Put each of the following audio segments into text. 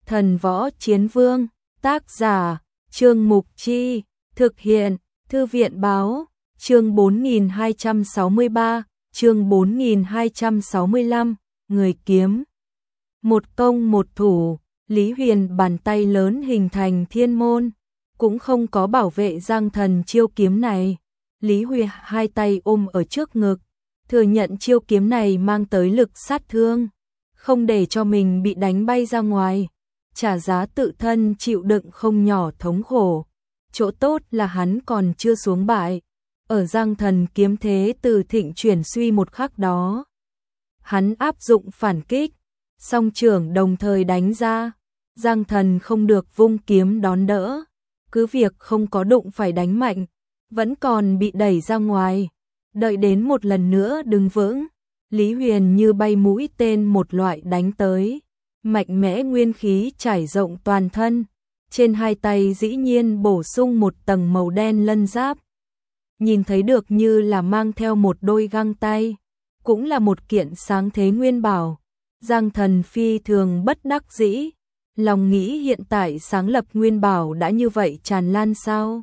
Thần Võ Chiến Vương, tác giả, Trương Mục Chi, thực hiện, Thư viện Báo, chương 4263, chương 4265, người kiếm. Một công một thủ, Lý Huyền bàn tay lớn hình thành thiên môn, cũng không có bảo vệ Giang Thần chiêu kiếm này. Lý Huyền hai tay ôm ở trước ngực, thừa nhận chiêu kiếm này mang tới lực sát thương, không để cho mình bị đánh bay ra ngoài, trả giá tự thân chịu đựng không nhỏ thống khổ. Chỗ tốt là hắn còn chưa xuống bại, ở Giang Thần kiếm thế từ thịnh chuyển suy một khắc đó. Hắn áp dụng phản kích, song trưởng đồng thời đánh ra, Giang Thần không được vung kiếm đón đỡ, cứ việc không có đụng phải đánh mạnh, vẫn còn bị đẩy ra ngoài. Đợi đến một lần nữa đứng vững, Lý Huyền như bay mũi tên một loại đánh tới, mạnh mẽ nguyên khí trải rộng toàn thân, trên hai tay dĩ nhiên bổ sung một tầng màu đen lân giáp. Nhìn thấy được như là mang theo một đôi găng tay, cũng là một kiện sáng thế nguyên bảo. Giang Thần phi thường bất đắc dĩ, lòng nghĩ hiện tại sáng lập nguyên bảo đã như vậy tràn lan sao?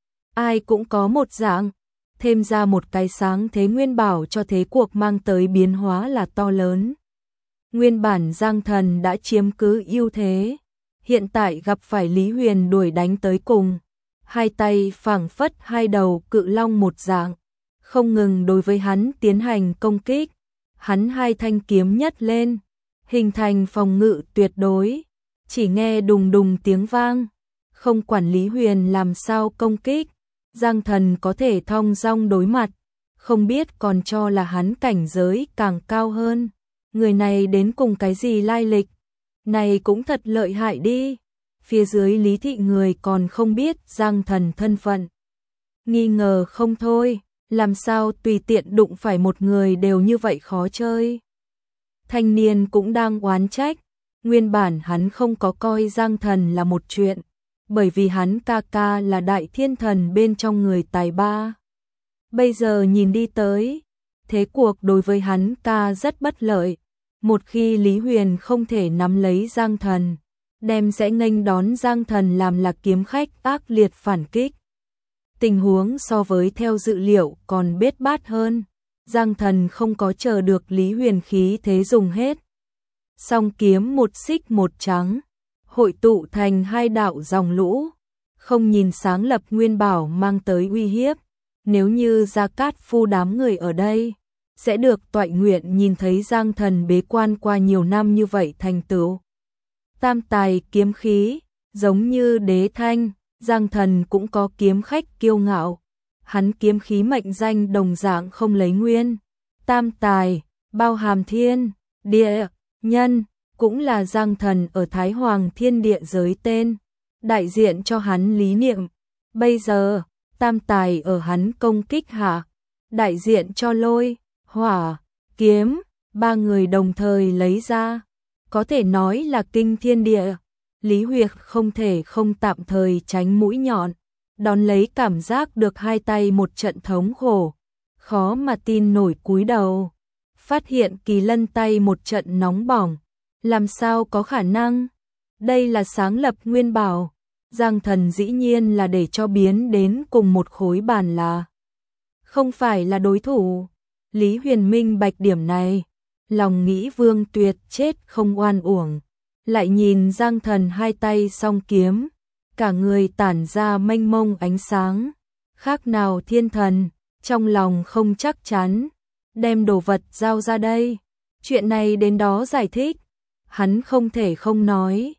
Ai cũng có một dạng, thêm ra một cái sáng thế nguyên bảo cho thế cuộc mang tới biến hóa là to lớn. Nguyên bản Giang Thần đã chiếm cứ ưu thế, hiện tại gặp phải Lý Huyền đuổi đánh tới cùng, hai tay phảng phất hai đầu cự long một dạng, không ngừng đối với hắn tiến hành công kích. Hắn hai thanh kiếm nhất lên, hình thành phòng ngự tuyệt đối, chỉ nghe đùng đùng tiếng vang, không quản Lý Huyền làm sao công kích, Giang Thần có thể thong dong đối mặt, không biết còn cho là hắn cảnh giới càng cao hơn. Người này đến cùng cái gì lai lịch? Này cũng thật lợi hại đi. Phía dưới Lý thị người còn không biết Giang Thần thân phận, nghi ngờ không thôi, làm sao tùy tiện đụng phải một người đều như vậy khó chơi. Thanh niên cũng đang oán trách, nguyên bản hắn không có coi Giang Thần là một chuyện, bởi vì hắn ca ca là đại thiên thần bên trong người tài ba. Bây giờ nhìn đi tới, thế cuộc đối với hắn ca rất bất lợi. Một khi Lý Huyền không thể nắm lấy Giang Thần, đem sẽ nghênh đón Giang Thần làm là kiếm khách ác liệt phản kích. Tình huống so với theo dự liệu còn bết bát hơn. Giang Thần không có chờ được Lý Huyền khí thế dùng hết. Song kiếm một xích một trắng, hội tụ thành hai đạo dòng lũ, không nhìn sáng lập nguyên bảo mang tới uy hiếp. Nếu như Gia Cát Phu đám người ở đây, sẽ được toại nguyện nhìn thấy Giang Thần bế quan qua nhiều năm như vậy thành tựu. Tam tài kiếm khí, giống như Đế Thanh, Giang Thần cũng có kiếm khách kiêu ngạo. Hắn kiếm khí mệnh danh đồng dạng không lấy nguyên. Tam tài, bao hàm thiên, địa, nhân, cũng là Giang Thần ở Thái Hoàng Thiên Địa giới tên, đại diện cho hắn lý niệm. Bây giờ, tam tài ở hắn công kích hạ, đại diện cho lôi, hỏa, kiếm, ba người đồng thời lấy ra, có thể nói là kinh thiên địa. Lý Huyệt không thể không tạm thời tránh mũi nhọn, đón lấy cảm giác được hai tay một trận thống khổ, khó mà tin nổi cúi đầu, phát hiện kỳ lân tay một trận nóng bỏng, làm sao có khả năng? Đây là sáng lập nguyên bảo, Giang Thần dĩ nhiên là để cho biến đến cùng một khối bàn là không phải là đối thủ. Lý Huyền minh bạch điểm này, lòng nghĩ Vương Tuyệt chết không oan uổng, lại nhìn Giang Thần hai tay song kiếm, cả người tản ra mênh mông ánh sáng, khác nào thiên thần, trong lòng không chắc chắn, đem đồ vật giao ra đây, chuyện này đến đó giải thích, hắn không thể không nói.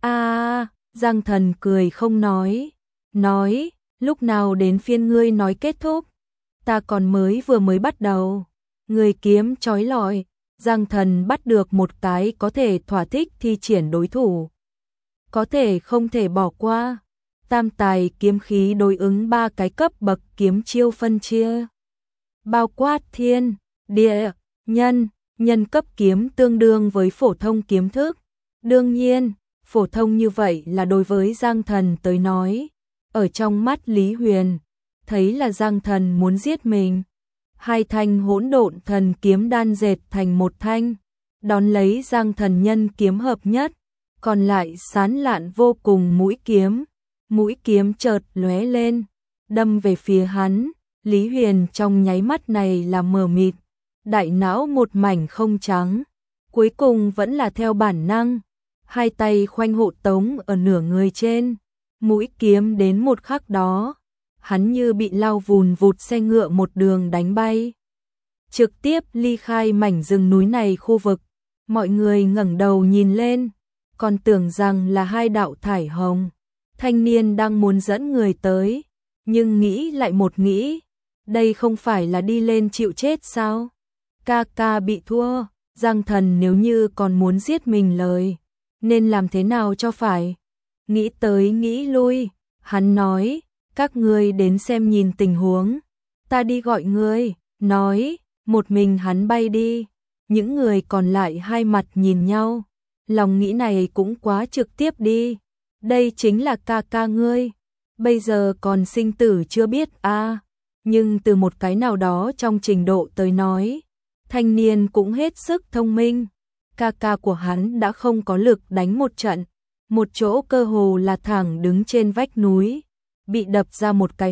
Giang Thần cười không nói, lúc nào đến phiên ngươi nói kết thúc, ta còn vừa mới bắt đầu. Người kiếm chói lọi, Giang Thần bắt được một cái có thể thỏa thích thi triển đối thủ, có thể không thể bỏ qua. Tam tài kiếm khí đối ứng ba cái cấp bậc kiếm chiêu phân chia, bao quát thiên, địa, nhân cấp kiếm tương đương với phổ thông kiếm thức. Đương nhiên, phổ thông như vậy là đối với Giang Thần tới nói, ở trong mắt Lý Huyền, thấy là Giang Thần muốn giết mình. Hai thanh hỗn độn thần kiếm đan dệt thành một thanh, đón lấy Giang Thần nhân kiếm hợp nhất, còn lại sán lạn vô cùng mũi kiếm chợt lóe lên, đâm về phía hắn. Lý Huyền trong nháy mắt này là mờ mịt, đại não một mảnh không trắng, cuối cùng vẫn là theo bản năng, hai tay khoanh hộ tống ở nửa người trên, mũi kiếm đến một khắc đó, hắn như bị lao vùn vụt xe ngựa một đường đánh bay, trực tiếp ly khai mảnh rừng núi này khu vực. Mọi người ngẩng đầu nhìn lên, còn tưởng rằng là hai đạo thải hồng thanh niên đang muốn dẫn người tới, nhưng nghĩ lại một nghĩ, đây không phải là đi lên chịu chết sao? Ca ca bị thua, Giang Thần nếu như còn muốn giết mình lời, nên làm thế nào cho phải? Nghĩ tới nghĩ lui, hắn nói, các ngươi đến xem nhìn tình huống, ta đi gọi ngươi, nói, một mình hắn bay đi. Những người còn lại hai mặt nhìn nhau, lòng nghĩ này cũng quá trực tiếp đi, đây chính là ca ca ngươi, bây giờ còn sinh tử chưa biết a. Nhưng từ một cái nào đó trong trình độ tới nói, thanh niên cũng hết sức thông minh, ca ca của hắn đã không có lực đánh một trận, một chỗ cơ hồ là thẳng đứng trên vách núi, bị đập ra một cái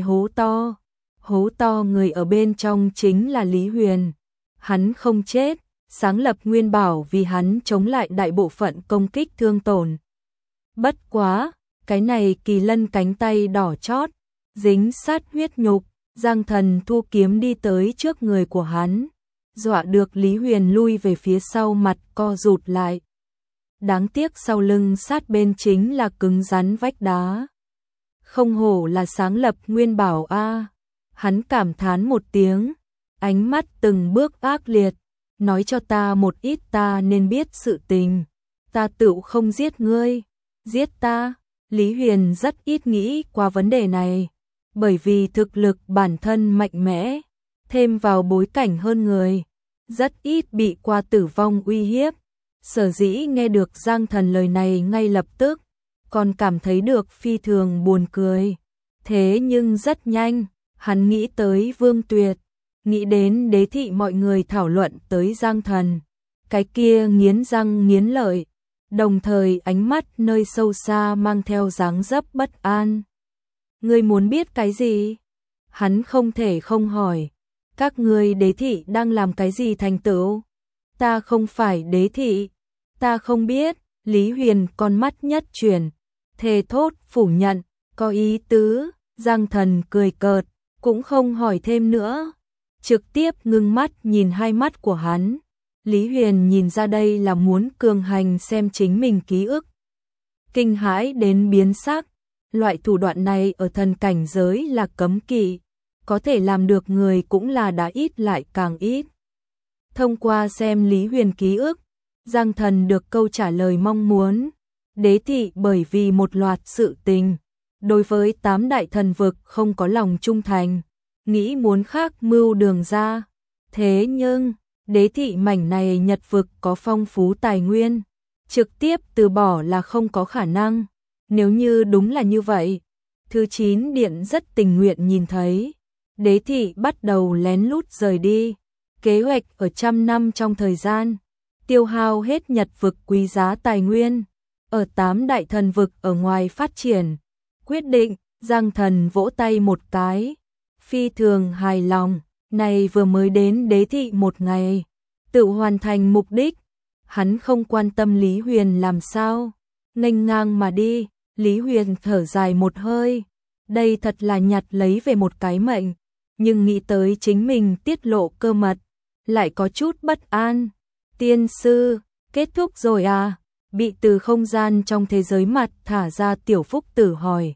hố to người ở bên trong chính là Lý Huyền, hắn không chết. Sáng lập nguyên bảo vì hắn chống lại đại bộ phận công kích thương tổn. Bất quá, cái này kỳ lân cánh tay đỏ chót, dính sát huyết nhục, Giang Thần thu kiếm đi tới trước người của hắn, dọa được Lý Huyền lui về phía sau mặt co rụt lại. Đáng tiếc sau lưng sát bên chính là cứng rắn vách đá. Không hổ là sáng lập nguyên bảo a. Hắn cảm thán một tiếng, ánh mắt từng bước ác liệt. Nói cho ta một ít ta nên biết sự tình, ta tựu không giết ngươi, giết ta. Lý Huyền rất ít nghĩ qua vấn đề này, bởi vì thực lực bản thân mạnh mẽ, thêm vào bối cảnh hơn người, rất ít bị qua tử vong uy hiếp. Sở dĩ nghe được Giang Thần lời này ngay lập tức, còn cảm thấy được phi thường buồn cười. Thế nhưng rất nhanh, hắn nghĩ tới Vương Tuyệt. Nghĩ đến Đế thị mọi người thảo luận tới Giang Thần, cái kia nghiến răng nghiến lợi, đồng thời ánh mắt nơi sâu xa mang theo dáng dấp bất an. Ngươi muốn biết cái gì? Hắn không thể không hỏi, các ngươi Đế thị đang làm cái gì thành tựu? Ta không phải Đế thị, ta không biết. Lý Huyền con mắt nhất chuyển, thề thốt phủ nhận, có ý tứ. Giang Thần cười cợt, cũng không hỏi thêm nữa, trực tiếp ngưng mắt nhìn hai mắt của hắn. Lý Huyền nhìn ra đây là muốn cường hành xem chính mình ký ức. Kinh hãi đến biến sắc, loại thủ đoạn này ở thần cảnh giới là cấm kỵ, có thể làm được người cũng là đã ít lại càng ít. Thông qua xem Lý Huyền ký ức, Giang Thần được câu trả lời mong muốn. Đế thị bởi vì một loạt sự tình, đối với 8 đại thần vực không có lòng trung thành, nghĩ muốn khác mưu đường ra. Thế nhưng, Đế thị mảnh này Nhật vực có phong phú tài nguyên, trực tiếp từ bỏ là không có khả năng. Nếu như đúng là như vậy, thứ 9 điện rất tình nguyện nhìn thấy. Đế thị bắt đầu lén lút rời đi, kế hoạch ở 100 năm trong thời gian, tiêu hao hết Nhật vực quý giá tài nguyên, ở 8 đại thần vực ở ngoài phát triển. Quyết định, Giang Thần vỗ tay một cái, phi thường hài lòng, này vừa mới đến Đế thị một ngày, tự hoàn thành mục đích. Hắn không quan tâm Lý Huyền làm sao, nghênh ngang mà đi. Lý Huyền thở dài một hơi, đây thật là nhặt lấy về một cái mệnh, nhưng nghĩ tới chính mình tiết lộ cơ mật, lại có chút bất an. Tiên sư, kết thúc rồi à? Bị từ không gian trong thế giới mặt thả ra Tiểu Phúc Tử hỏi.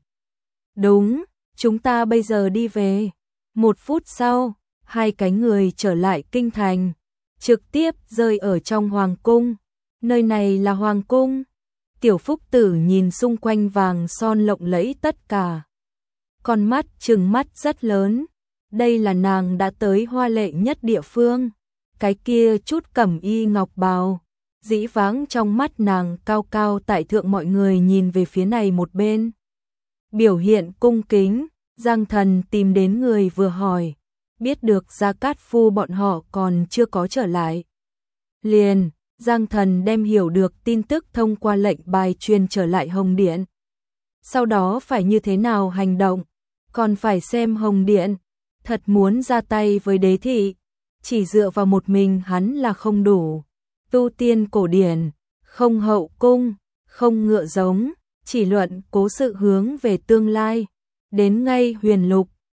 Đúng, chúng ta bây giờ đi về. 1 phút sau, hai cái người trở lại kinh thành, trực tiếp rơi ở trong hoàng cung. Nơi này là hoàng cung. Tiểu Phúc Tử nhìn xung quanh vàng son lộng lẫy tất cả, con mắt trừng mắt rất lớn. Đây là nàng đã tới hoa lệ nhất địa phương. Cái kia chút cẩm y ngọc bào, dĩ vãng trong mắt nàng cao cao tại thượng. Mọi người nhìn về phía này một bên, biểu hiện cung kính. Giang Thần tìm đến người vừa hỏi, biết được Gia Cát Phu bọn họ còn chưa có trở lại. Liền, Giang Thần đem hiểu được tin tức thông qua lệnh bài truyền trở lại Hồng Điện. Sau đó phải như thế nào hành động, còn phải xem Hồng Điện thật muốn ra tay với đế thị, chỉ dựa vào một mình hắn là không đủ. Tu tiên cổ điển, không hậu cung, không ngựa giống, chỉ luận cố sự hướng về tương lai. Đến ngay Huyền Lục,